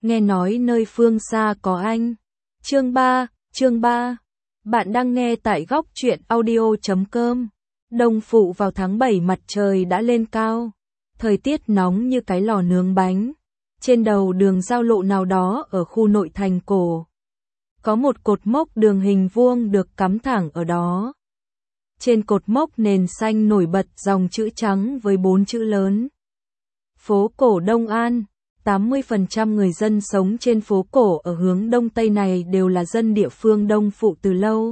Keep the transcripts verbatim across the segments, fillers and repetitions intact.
nghe nói nơi phương xa có anh. Chương ba, chương ba. Bạn đang nghe tại góc truyện audio chấm com. Đông Phụ vào tháng bảy mặt trời đã lên cao. Thời tiết nóng như cái lò nướng bánh. Trên đầu đường giao lộ nào đó ở khu nội thành cổ. Có một cột mốc đường hình vuông được cắm thẳng ở đó. Trên cột mốc nền xanh nổi bật dòng chữ trắng với bốn chữ lớn. Phố cổ Đông An. tám mươi phần trăm người dân sống trên phố cổ ở hướng Đông Tây này đều là dân địa phương Đông Phụ từ lâu.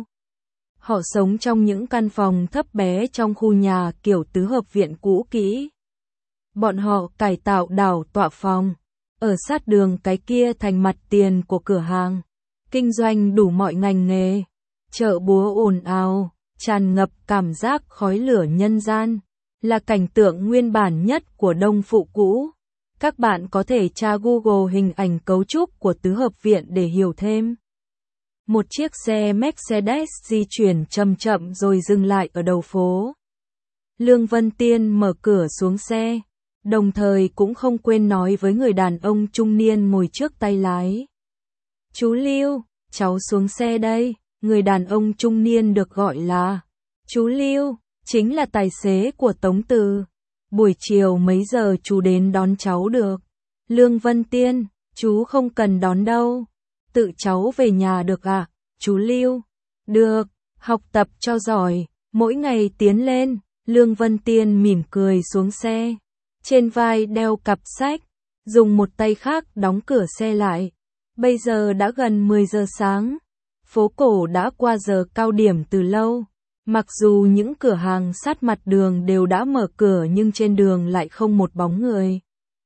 Họ sống trong những căn phòng thấp bé trong khu nhà kiểu tứ hợp viện cũ kỹ. Bọn họ cải tạo đảo tọa phòng, ở sát đường cái kia thành mặt tiền của cửa hàng, kinh doanh đủ mọi ngành nghề, chợ búa ồn ào, tràn ngập cảm giác khói lửa nhân gian, là cảnh tượng nguyên bản nhất của Đông Phụ cũ. Các bạn có thể tra Google hình ảnh cấu trúc của tứ hợp viện để hiểu thêm. Một chiếc xe Mercedes di chuyển chậm chậm rồi dừng lại ở đầu phố. Lương Vân Tiên mở cửa xuống xe, đồng thời cũng không quên nói với người đàn ông trung niên ngồi trước tay lái. Chú Lưu, cháu xuống xe đây. Người đàn ông trung niên được gọi là chú Lưu, chính là tài xế của Tống Từ. Buổi chiều mấy giờ chú đến đón cháu được? Lương Vân Tiên, chú không cần đón đâu. Tự cháu về nhà được à, chú Lưu? Được, học tập cho giỏi, mỗi ngày tiến lên. Lương Vân Tiên mỉm cười xuống xe. Trên vai đeo cặp sách, dùng một tay khác đóng cửa xe lại. Bây giờ đã gần mười giờ sáng. Phố cổ đã qua giờ cao điểm từ lâu. Mặc dù những cửa hàng sát mặt đường đều đã mở cửa nhưng trên đường lại không một bóng người.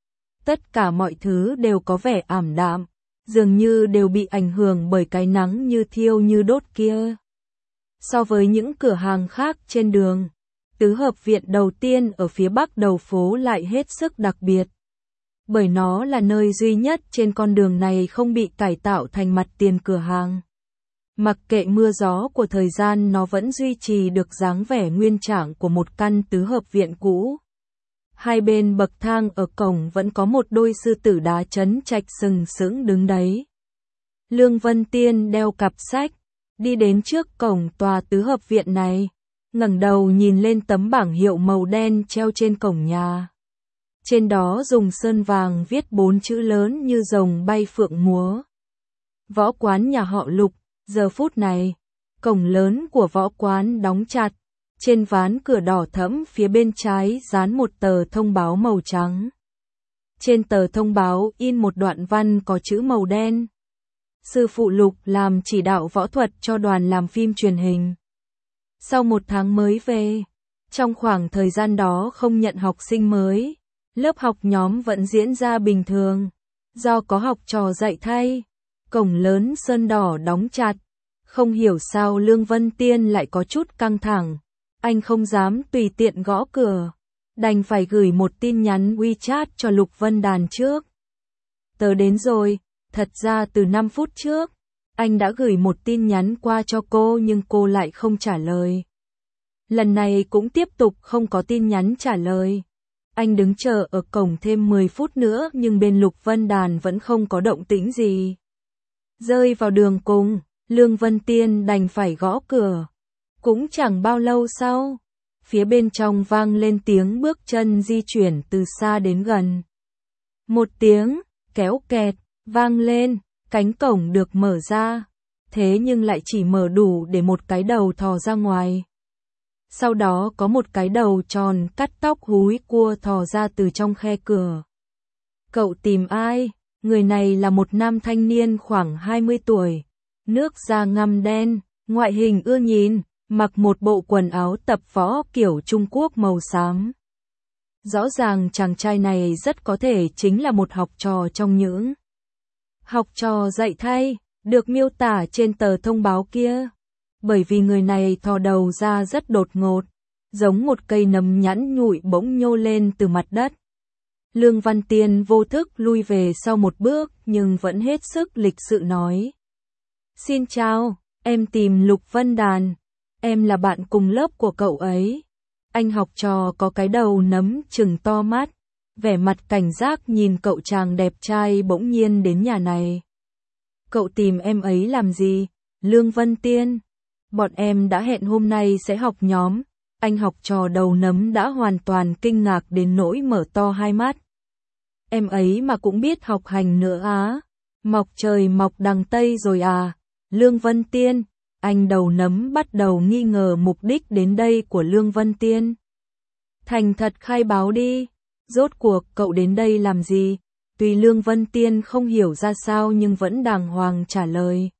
Tất cả mọi thứ đều có vẻ ảm đạm, dường như đều bị ảnh hưởng bởi cái nắng như thiêu như đốt kia. So với những cửa hàng khác trên đường, tứ hợp viện đầu tiên ở phía bắc đầu phố lại hết sức đặc biệt. Bởi nó là nơi duy nhất trên con đường này không bị cải tạo thành mặt tiền cửa hàng. Mặc kệ mưa gió của thời gian nó vẫn duy trì được dáng vẻ nguyên trạng của một căn tứ hợp viện cũ. Hai bên bậc thang ở cổng vẫn có một đôi sư tử đá trấn trạch sừng sững đứng đấy. Lương Vân Tiên đeo cặp sách, đi đến trước cổng tòa tứ hợp viện này, ngẩng đầu nhìn lên tấm bảng hiệu màu đen treo trên cổng nhà. Trên đó dùng sơn vàng viết bốn chữ lớn như rồng bay phượng múa. Võ quán nhà họ Lục. Giờ phút này, cổng lớn của võ quán đóng chặt, trên ván cửa đỏ thẫm phía bên trái dán một tờ thông báo màu trắng. Trên tờ thông báo in một đoạn văn có chữ màu đen. Sư phụ Lục làm chỉ đạo võ thuật cho đoàn làm phim truyền hình. Sau một tháng mới về, trong khoảng thời gian đó không nhận học sinh mới, lớp học nhóm vẫn diễn ra bình thường. Do có học trò dạy thay, cổng lớn sơn đỏ đóng chặt. Không hiểu sao Lương Vân Tiên lại có chút căng thẳng. Anh không dám tùy tiện gõ cửa. Đành phải gửi một tin nhắn WeChat cho Lục Vân Đàn trước. Tớ đến rồi. Thật ra từ năm phút trước, anh đã gửi một tin nhắn qua cho cô nhưng cô lại không trả lời. Lần này cũng tiếp tục không có tin nhắn trả lời. Anh đứng chờ ở cổng thêm mười phút nữa nhưng bên Lục Vân Đàn vẫn không có động tĩnh gì. Rơi vào đường cùng, Lương Vân Tiên đành phải gõ cửa. Cũng chẳng bao lâu sau, phía bên trong vang lên tiếng bước chân di chuyển từ xa đến gần. Một tiếng, kéo kẹt, vang lên, cánh cổng được mở ra. Thế nhưng lại chỉ mở đủ để một cái đầu thò ra ngoài. Sau đó có một cái đầu tròn cắt tóc húi cua thò ra từ trong khe cửa. Cậu tìm ai? Người này là một nam thanh niên khoảng hai mươi tuổi, nước da ngăm đen, ngoại hình ưa nhìn, mặc một bộ quần áo tập võ kiểu Trung Quốc màu xám. Rõ ràng chàng trai này rất có thể chính là một học trò trong những học trò dạy thay, được miêu tả trên tờ thông báo kia. Bởi vì người này thò đầu ra rất đột ngột, giống một cây nấm nhẵn nhụi bỗng nhô lên từ mặt đất. Lương Văn Tiên vô thức lui về sau một bước nhưng vẫn hết sức lịch sự nói. Xin chào, em tìm Lục Vân Đàn, em là bạn cùng lớp của cậu ấy. Anh học trò có cái đầu nấm trừng to mắt, vẻ mặt cảnh giác nhìn cậu chàng đẹp trai bỗng nhiên đến nhà này. Cậu tìm em ấy làm gì? Lương Vân Tiên. Bọn em đã hẹn hôm nay sẽ học nhóm. Anh học trò đầu nấm đã hoàn toàn kinh ngạc đến nỗi mở to hai mắt. Em ấy mà cũng biết học hành nữa á. Mọc trời mọc đằng Tây rồi à. Lương Vân Tiên. Anh đầu nấm bắt đầu nghi ngờ mục đích đến đây của Lương Vân Tiên. Thành thật khai báo đi. Rốt cuộc cậu đến đây làm gì? Tuy Lương Vân Tiên không hiểu ra sao nhưng vẫn đàng hoàng trả lời.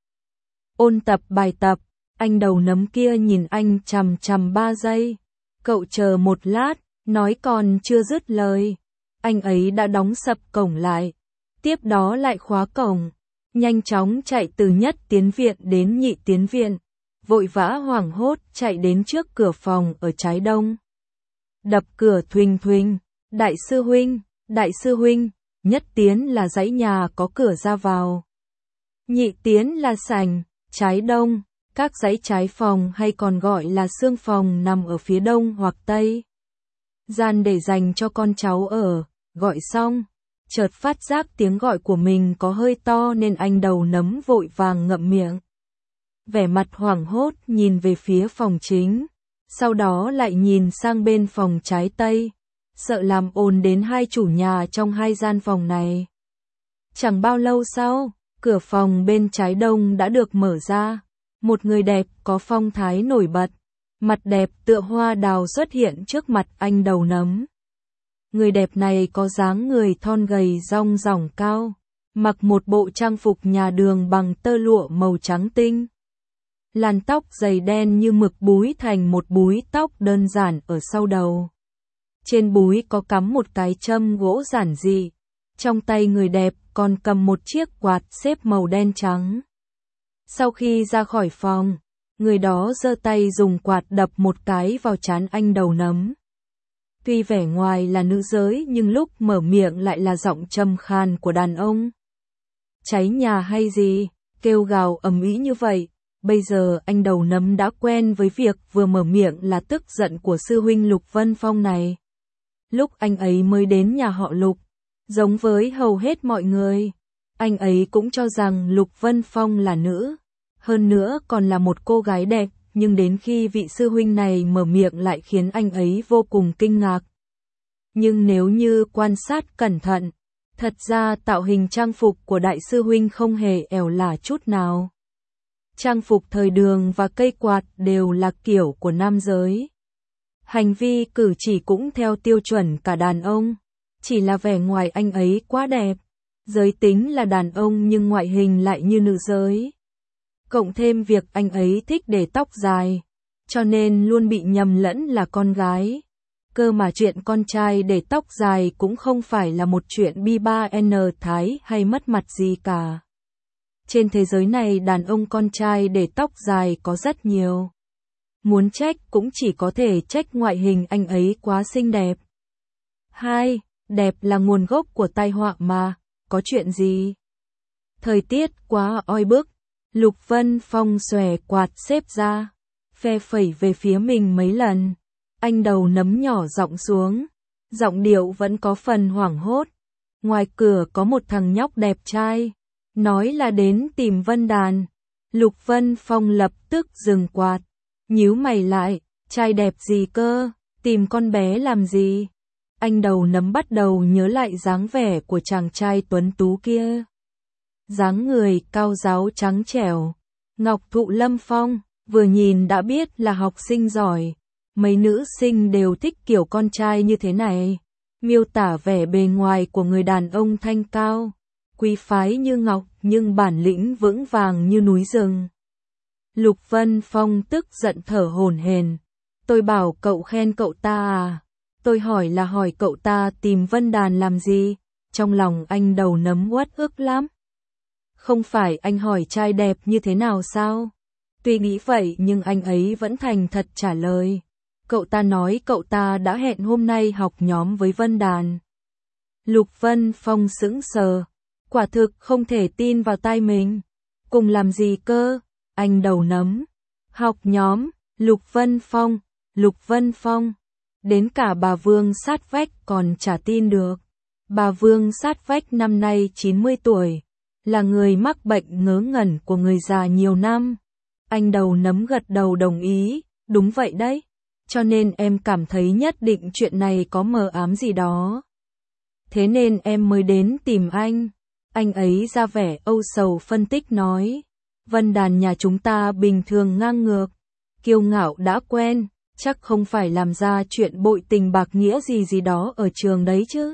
Ôn tập bài tập. Anh đầu nấm kia nhìn anh chằm chằm ba giây. Cậu chờ một lát, nói còn chưa dứt lời. Anh ấy đã đóng sập cổng lại. Tiếp đó lại khóa cổng. Nhanh chóng chạy từ nhất tiến viện đến nhị tiến viện. Vội vã hoảng hốt chạy đến trước cửa phòng ở trái đông. Đập cửa thuình thuình. Đại sư huynh, đại sư huynh. Nhất tiến là dãy nhà có cửa ra vào. Nhị tiến là sảnh, trái đông. Các dãy trái phòng hay còn gọi là xương phòng nằm ở phía đông hoặc tây. Gian để dành cho con cháu ở. Gọi xong, chợt phát giác tiếng gọi của mình có hơi to nên anh đầu nấm vội vàng ngậm miệng. Vẻ mặt hoảng hốt nhìn về phía phòng chính. Sau đó lại nhìn sang bên phòng trái tây. Sợ làm ồn đến hai chủ nhà trong hai gian phòng này. Chẳng bao lâu sau, cửa phòng bên trái đông đã được mở ra. Một người đẹp có phong thái nổi bật, mặt đẹp tựa hoa đào xuất hiện trước mặt anh đầu nấm. Người đẹp này có dáng người thon gầy rong ròng cao, mặc một bộ trang phục nhà đường bằng tơ lụa màu trắng tinh. Làn tóc dày đen như mực búi thành một búi tóc đơn giản ở sau đầu. Trên búi có cắm một cái châm gỗ giản dị. Trong tay người đẹp còn cầm một chiếc quạt xếp màu đen trắng. Sau khi ra khỏi phòng, người đó giơ tay dùng quạt đập một cái vào trán anh đầu nấm. Tuy vẻ ngoài là nữ giới nhưng lúc mở miệng lại là giọng trầm khàn của đàn ông. Cháy nhà hay gì, kêu gào ầm ĩ như vậy. Bây giờ anh đầu nấm đã quen với việc vừa mở miệng là tức giận của sư huynh Lục Vân Phong này. Lúc anh ấy mới đến nhà họ Lục, giống với hầu hết mọi người, anh ấy cũng cho rằng Lục Vân Phong là nữ, hơn nữa còn là một cô gái đẹp, nhưng đến khi vị sư huynh này mở miệng lại khiến anh ấy vô cùng kinh ngạc. Nhưng nếu như quan sát cẩn thận, thật ra tạo hình trang phục của đại sư huynh không hề ẻo lả chút nào. Trang phục thời đường và cây quạt đều là kiểu của nam giới. Hành vi cử chỉ cũng theo tiêu chuẩn cả đàn ông, chỉ là vẻ ngoài anh ấy quá đẹp. Giới tính là đàn ông nhưng ngoại hình lại như nữ giới. Cộng thêm việc anh ấy thích để tóc dài, cho nên luôn bị nhầm lẫn là con gái. Cơ mà chuyện con trai để tóc dài cũng không phải là một chuyện bi ba n thái hay mất mặt gì cả. Trên thế giới này đàn ông con trai để tóc dài có rất nhiều. Muốn trách cũng chỉ có thể trách ngoại hình anh ấy quá xinh đẹp. Hai, đẹp là nguồn gốc của tai họa mà, có chuyện gì? Thời tiết quá oi bức, Lục Vân Phong xòe quạt xếp ra, phe phẩy về phía mình mấy lần. Anh đầu nấm nhỏ giọng xuống, giọng điệu vẫn có phần hoảng hốt. Ngoài cửa có một thằng nhóc đẹp trai, nói là đến tìm Vân Đàn. Lục Vân Phong lập tức dừng quạt, nhíu mày lại, trai đẹp gì cơ, tìm con bé làm gì? Anh đầu nấm bắt đầu nhớ lại dáng vẻ của chàng trai tuấn tú kia. Dáng người cao ráo trắng trẻo, ngọc thụ lâm phong, vừa nhìn đã biết là học sinh giỏi. Mấy nữ sinh đều thích kiểu con trai như thế này, miêu tả vẻ bề ngoài của người đàn ông thanh cao, quý phái như ngọc nhưng bản lĩnh vững vàng như núi rừng. Lục Vân Phong tức giận thở hổn hển. Tôi bảo cậu khen cậu ta à? Tôi hỏi là hỏi cậu ta tìm Vân Đàn làm gì? Trong lòng anh đầu nấm uất ức lắm. Không phải anh hỏi trai đẹp như thế nào sao? Tuy nghĩ vậy nhưng anh ấy vẫn thành thật trả lời. Cậu ta nói cậu ta đã hẹn hôm nay học nhóm với Vân Đàn. Lục Vân Phong sững sờ. Quả thực không thể tin vào tai mình. Cùng làm gì cơ? Anh đầu nấm. Học nhóm, Lục Vân Phong, Lục Vân Phong. Đến cả bà Vương sát vách còn chả tin được. Bà Vương sát vách năm nay chín mươi tuổi, là người mắc bệnh ngớ ngẩn của người già nhiều năm. Anh Đầu Nấm gật đầu đồng ý, đúng vậy đấy. Cho nên em cảm thấy nhất định chuyện này có mờ ám gì đó. Thế nên em mới đến tìm anh. Anh ấy ra vẻ âu sầu phân tích nói. Vân Đàn nhà chúng ta bình thường ngang ngược, kiêu ngạo đã quen, chắc không phải làm ra chuyện bội tình bạc nghĩa gì gì đó ở trường đấy chứ.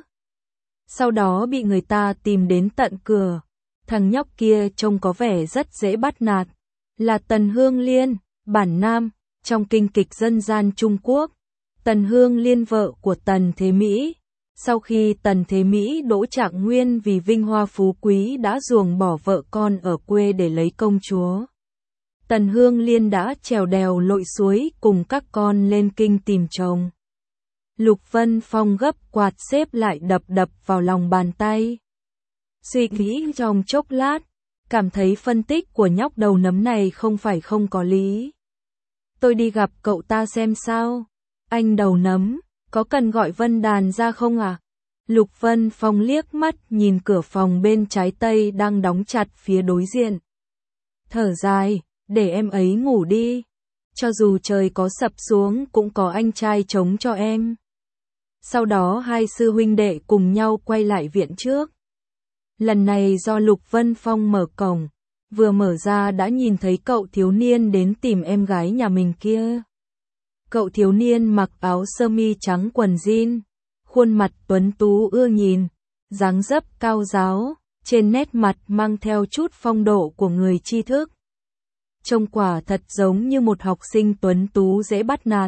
Sau đó bị người ta tìm đến tận cửa. Thằng nhóc kia trông có vẻ rất dễ bắt nạt. Là Tần Hương Liên, bản nam, trong kinh kịch dân gian Trung Quốc. Tần Hương Liên vợ của Tần Thế Mỹ. Sau khi Tần Thế Mỹ đỗ trạng nguyên vì vinh hoa phú quý đã ruồng bỏ vợ con ở quê để lấy công chúa. Tần Hương Liên đã trèo đèo lội suối cùng các con lên kinh tìm chồng. Lục Vân Phong gấp quạt xếp lại đập đập vào lòng bàn tay. Suy nghĩ trong chốc lát, cảm thấy phân tích của nhóc Đầu Nấm này không phải không có lý. Tôi đi gặp cậu ta xem sao. Anh Đầu Nấm, có cần gọi Vân Đàn ra không à? Lục Vân Phong liếc mắt nhìn cửa phòng bên trái tây đang đóng chặt phía đối diện. Thở dài, để em ấy ngủ đi. Cho dù trời có sập xuống cũng có anh trai chống cho em. Sau đó hai sư huynh đệ cùng nhau quay lại viện trước. Lần này do Lục Vân Phong mở cổng, vừa mở ra đã nhìn thấy cậu thiếu niên đến tìm em gái nhà mình kia. Cậu thiếu niên mặc áo sơ mi trắng quần jean, khuôn mặt tuấn tú ưa nhìn, dáng dấp cao ráo, trên nét mặt mang theo chút phong độ của người tri thức. Trông quả thật giống như một học sinh tuấn tú dễ bắt nạt.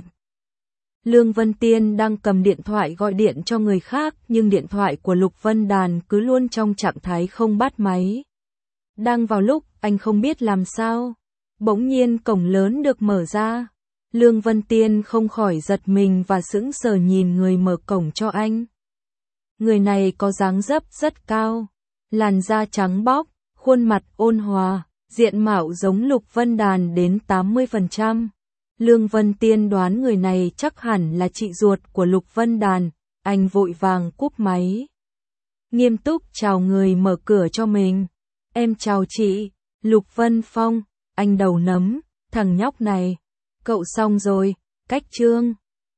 Lương Vân Tiên đang cầm điện thoại gọi điện cho người khác nhưng điện thoại của Lục Vân Đàn cứ luôn trong trạng thái không bắt máy. Đang vào lúc anh không biết làm sao, bỗng nhiên cổng lớn được mở ra. Lương Vân Tiên không khỏi giật mình và sững sờ nhìn người mở cổng cho anh. Người này có dáng dấp rất cao, làn da trắng bóc, khuôn mặt ôn hòa, diện mạo giống Lục Vân Đàn đến tám mươi phần trăm. Lương Vân Tiên đoán người này chắc hẳn là chị ruột của Lục Vân Đàn, anh vội vàng cúp máy. Nghiêm túc chào người mở cửa cho mình. Em chào chị, Lục Vân Phong, anh Đầu Nấm, thằng nhóc này. Cậu xong rồi, cách chương.